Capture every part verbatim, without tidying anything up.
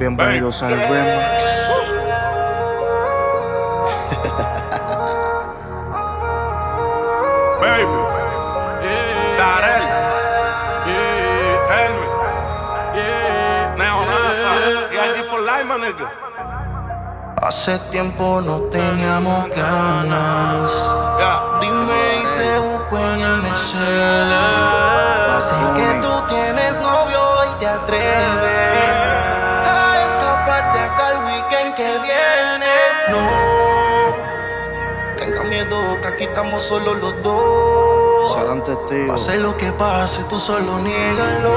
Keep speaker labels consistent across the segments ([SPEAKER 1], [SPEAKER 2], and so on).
[SPEAKER 1] Bienvenidos al remix.
[SPEAKER 2] Baby, yeah, Darel, yeah, Helmet, yeah, Neonasa, yeah, I G for life, my nigga.
[SPEAKER 1] Hace tiempo no teníamos ganas.
[SPEAKER 2] Yeah.
[SPEAKER 1] Dime y te busco en el Mercedes. Sé que tú tienes novio y te atreves a escaparte hasta el weekend que viene. No tenga miedo, que aquí estamos solo los dos.
[SPEAKER 3] Serán testigos.
[SPEAKER 1] Pase lo que pase, tú solo niégalo.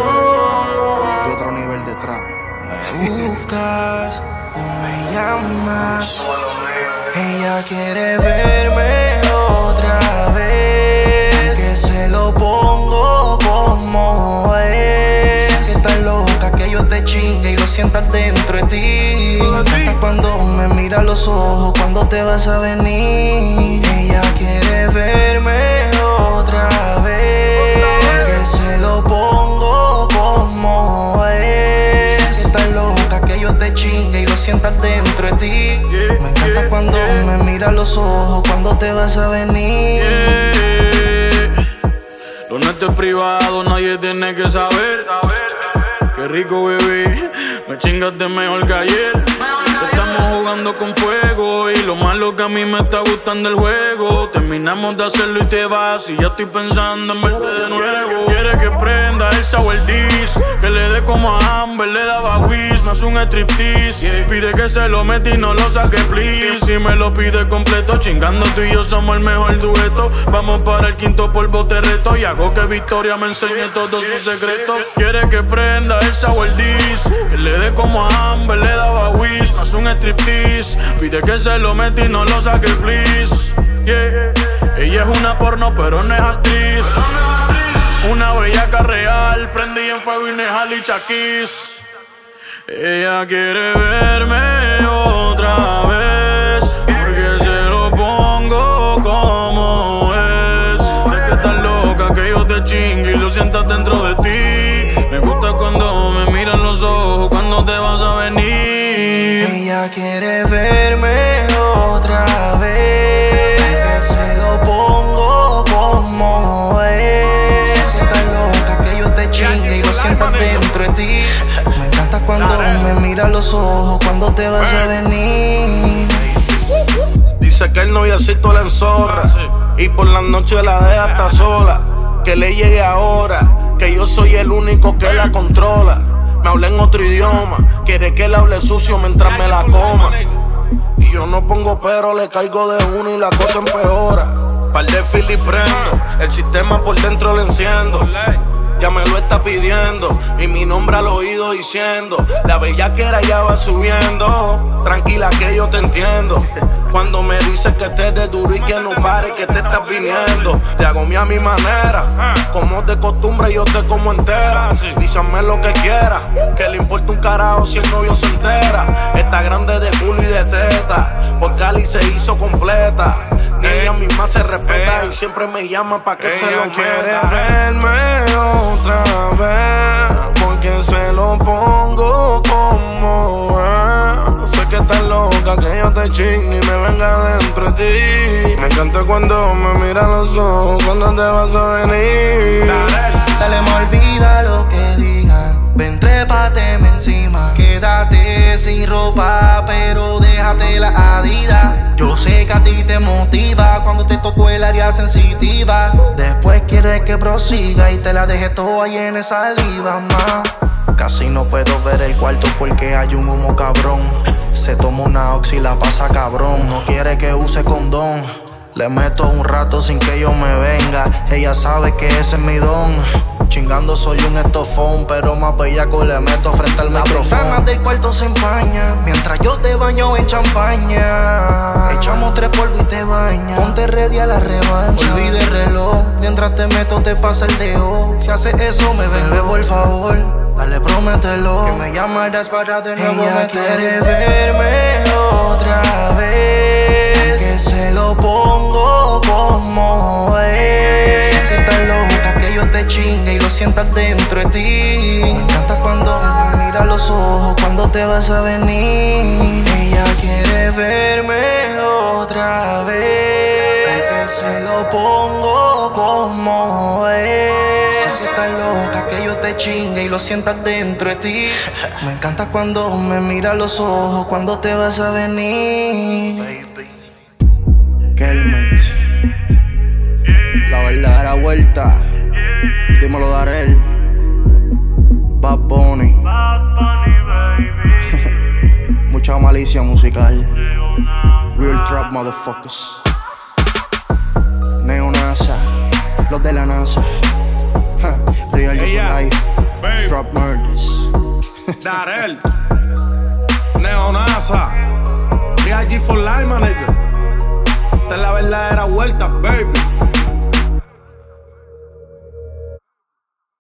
[SPEAKER 3] De otro nivel de trap.
[SPEAKER 1] Me buscas o me llamas. Ella quiere verme otra vez, que se lo pongo como es. Que estás loca, que yo te chingue y lo sientas dentro de ti. Me encanta cuando me mira a los ojos, cuando te vas a venir. Ella quiere verme otra vez, que se lo pongo como es. Que estás loca, que yo te chingue y lo sientas dentro de ti. Me encanta cuando me mira a los ojos, cuando te vas a venir.
[SPEAKER 4] Yeah. Lo nuestro es privado, nadie tiene que saber. Qué rico, bebé, me chingaste mejor que ayer. Estamos jugando con fuego y lo malo que a mí me está gustando el juego. Terminamos de hacerlo y te vas y ya estoy pensando en verte de nuevo. Quiere que prenda el sour dish, que le dé como a Amber le daba Wiz. Me hace un striptease, pide que se lo meta y no lo saque please. Si me lo pide completo, chingando tú y yo somos el mejor dueto. Vamos para el quinto polvo te reto y hago que Victoria me enseñe todos sus secretos. Quiere que prenda el sour dish, que le dé como a Amber le daba Wiz. Me hace un striptease, pide que se lo meta y no lo saque please. Yeah. Ella es una porno pero no es actriz, una bellaca real, prendí en fuego y Nejal y Chaquis. Ella quiere verme otra vez, porque se lo pongo como es. Sé que estás loca, que yo te chingue y lo sientas dentro de ti. Me gusta cuando me miran los ojos, cuando te vas a venir.
[SPEAKER 1] Ella quiere verme otra vez, que se lo pongo como es. Estás loca, que yo te chingue y lo sientas dentro de ti. Me encanta cuando me mira a los ojos, cuando te vas a venir.
[SPEAKER 2] Dice que el noviacito la enzorra y por la noche la deja hasta sola. Que le llegue ahora, que yo soy el único que la controla. Me habla en otro idioma, quiere que le hable sucio mientras me la coma. Y yo no pongo pero, le caigo de uno y la cosa empeora. Par de fil y prendo, el sistema por dentro le enciendo. Ya me lo está pidiendo y mi nombre al oído diciendo: la bellaquera ya va subiendo. Tranquila que yo te entiendo. Cuando me dices que estés de duro y que no pare, que te estás viniendo. Te hago mi a mi manera, como de costumbre yo te como entera. Dísame lo que quieras, que le importa un carajo si el novio se entera. Está grande de culo y de teta, por Cali se hizo completa. Ella misma se respeta y siempre me llama pa' que se lo quiera.
[SPEAKER 1] Verme otra vez, porque se lo pongo como es. Sé que estás loca, que yo te chingue y me venga dentro de ti. Me encanta cuando me miran los ojos, cuando te vas a venir. Dale, me olvida lo que digan, ven trépateme encima. Quédate sin ropa, pero déjate la Adidas. Yo sé que a ti te motiva cuando te tocó el área sensitiva. Después quieres que prosiga y te la deje toda llena de saliva, ma. Casi no puedo ver el cuarto porque hay un humo cabrón. Se toma una oxi y la pasa cabrón. No quiere que use condón. Le meto un rato sin que yo me venga. Ella sabe que ese es mi don. Chingando soy un estofón, pero más bellaco le meto frente al micrófono. Las ventanas del cuarto se empañan mientras yo te baño en champaña. Echamos tres polvos y te bañas. Ponte ready a la revancha. Olvide el reloj, mientras te meto te pasa el dedo. Si haces eso me vengo, por favor, dale, promételo, que me llamarás para de nuevo. Ella quiere verme otra vez, que se lo pongo como es. Estás loca, que yo te chingue y lo sientas dentro de ti. Me encanta cuando me miras
[SPEAKER 3] mira a los ojos cuando te vas a venir. Ella quiere verme otra vez, porque se lo pongo como es. Sé que estás loca que yo te chingue y lo sientas dentro de ti. Me encanta cuando me mira a los ojos cuando te vas a venir. Baby Kelmate, la verdadera vuelta. Dímelo, Darel, Bad Bunny. Mucha malicia musical. Real trap motherfuckers. Neonasa, los de la NASA. Real
[SPEAKER 2] Hey,
[SPEAKER 3] for
[SPEAKER 2] yeah.
[SPEAKER 3] life.
[SPEAKER 2] Babe.
[SPEAKER 3] Trap murders.
[SPEAKER 2] Darel, Neonasa, Real G for life, my nigga. Esta es la verdadera vuelta, baby.